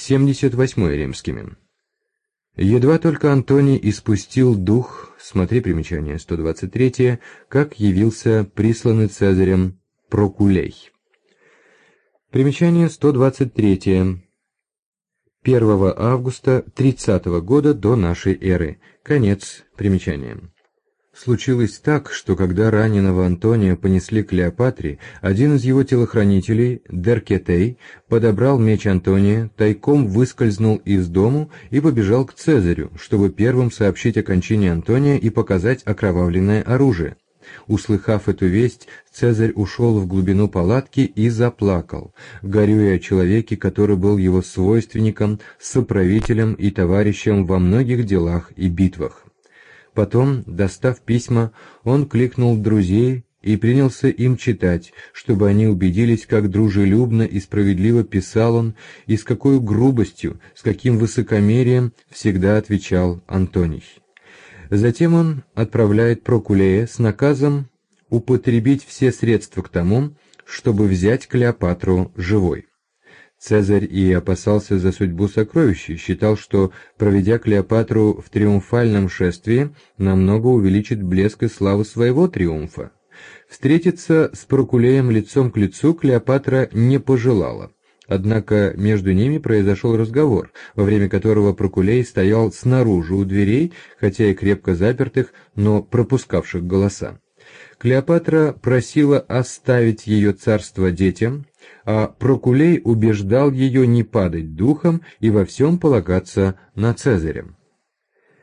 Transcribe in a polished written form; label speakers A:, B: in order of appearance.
A: 78 римскими. Едва только Антоний испустил дух, смотри примечание 123, как явился присланный Цезарем Прокулей. Примечание 123. 1 августа 30 года до нашей эры. Конец примечания. Случилось так, что когда раненого Антония понесли к Клеопатре, один из его телохранителей, Деркетей, подобрал меч Антония, тайком выскользнул из дому и побежал к Цезарю, чтобы первым сообщить о кончине Антония и показать окровавленное оружие. Услыхав эту весть, Цезарь ушел в глубину палатки и заплакал, горюя о человеке, который был его свойственником, соправителем и товарищем во многих делах и битвах. Потом, достав письма, он кликнул друзей и принялся им читать, чтобы они убедились, как дружелюбно и справедливо писал он, и с какой грубостью, с каким высокомерием всегда отвечал Антоний. Затем он отправляет Прокулея с наказом употребить все средства к тому, чтобы взять Клеопатру живой. Цезарь и опасался за судьбу сокровища, считал, что, проведя Клеопатру в триумфальном шествии, намного увеличит блеск и славу своего триумфа. Встретиться с Прокулеем лицом к лицу Клеопатра не пожелала. Однако между ними произошел разговор, во время которого Прокулей стоял снаружи у дверей, хотя и крепко запертых, но пропускавших голоса. Клеопатра просила оставить ее царство детям, а Прокулей убеждал ее не падать духом и во всем полагаться на Цезаря.